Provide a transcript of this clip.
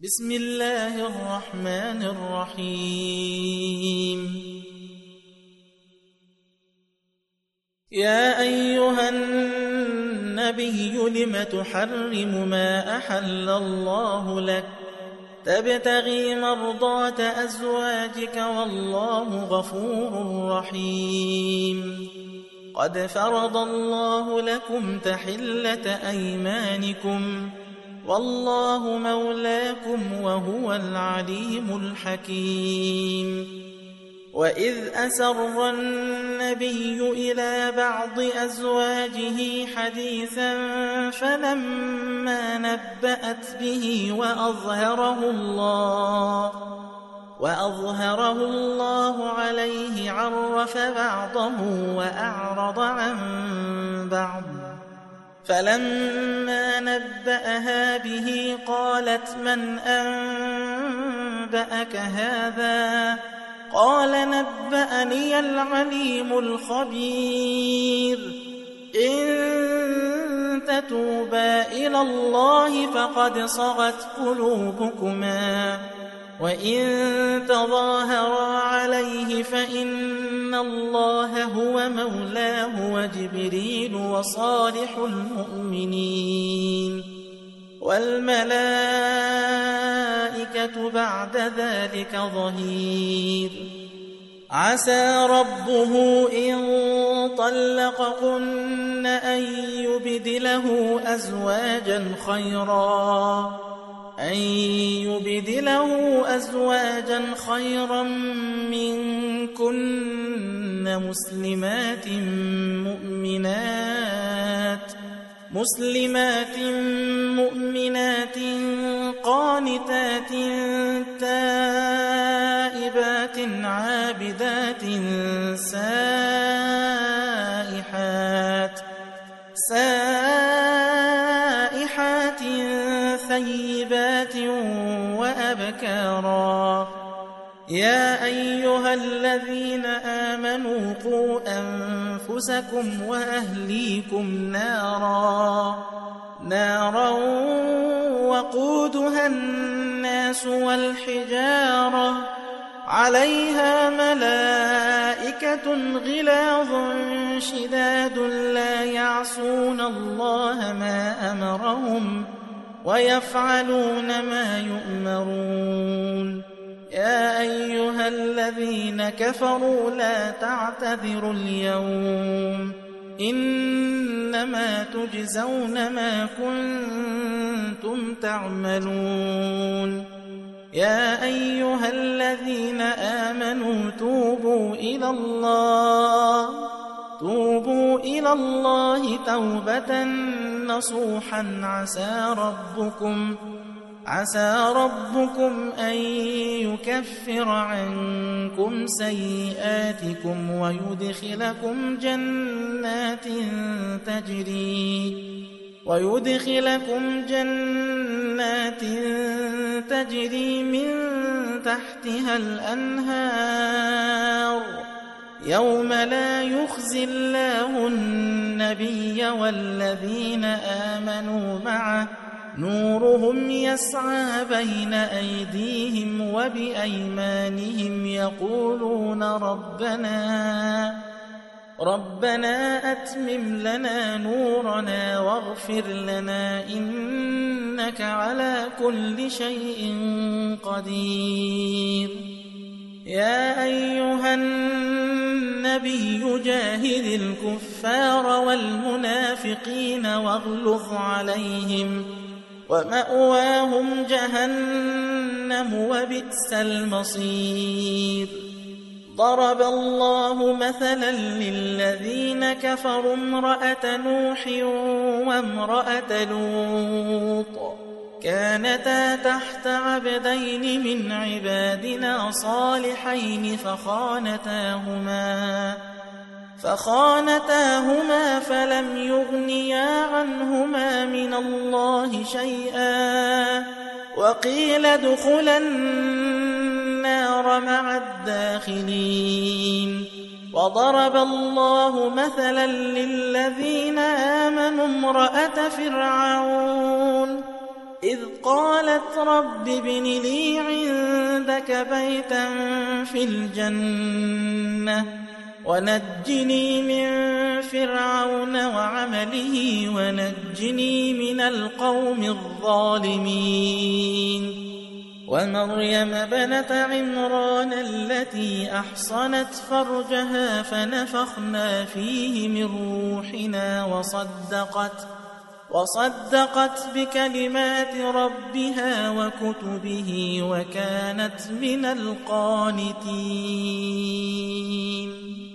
بسم الله الرحمن الرحيم. يا أيها النبي لم تحرم ما أحل الله لك تبتغي مرضات أزواجك والله غفور رحيم. قد فرض الله لكم تحلة أيمانكم والله مولاكم وهو العليم الحكيم. وإذ أسر النبي إلى بعض أزواجه حديثا فلما نبأت به وأظهره الله عليه عرف بعضه وأعرض عن بعض. فلما نبأها به قالت من أنبأك هذا؟ قال نبأني العليم الخبير. إن تتوبا إلى الله فقد صغت قلوبكما وإن تظاهرا عليه فإن الله هو مولاه وجبريل وصالح المؤمنين والملائكة بعد ذلك ظهير. عسى ربه إن طلقكن أن يبدله أزواجا خيرا منكن مسلمات مؤمنات قانتات تائبات عابدات سائحات ثيبات وأبكارا. يا أيها الذين آمنوا قوا أنفسكم وأهليكم نارا وقودها الناس والحجارة عليها ملائكة غلاظ شداد لا يعصون الله ما أمرهم ويفعلون ما يؤمرون. يا أيها الذين كفروا لا تعتذروا اليوم إنما تجزون ما كنتم تعملون. يا أيها الذين آمنوا توبوا إلى الله توبة نصوحا عسى ربكم أن يكفر عنكم سيئاتكم ويدخلكم جنات تجري من تحتها الأنهار يوم لا يخزي الله النبي والذين آمنوا معه نورهم يسعى بين أيديهم وبأيمانهم يقولون ربنا أتمم لنا نورنا واغفر لنا إنك على كل شيء قدير. يا أيها النبي جاهد الكفار والمنافقين واغلظ عليهم ومأواهم جهنم وبئس المصير. ضرب الله مثلا للذين كفروا امرأة نوح وامرأة لوط كانتا تحت عبدين من عبادنا صالحين فخانتاهما فلم يغنيا عنهما من الله شيئا وقيل ادخلا النار مع الداخلين. وضرب الله مثلا للذين آمنوا امرأة فرعون إذ قالت رب ابن لي عندك بيتا في الجنة ونجني من فرعون وعمله ونجني من القوم الظالمين ومريم بنت عمران التي أحصنت فرجها فنفخنا فيه من روحنا وصدقت بكلمات ربها وكتبه وكانت من القانتين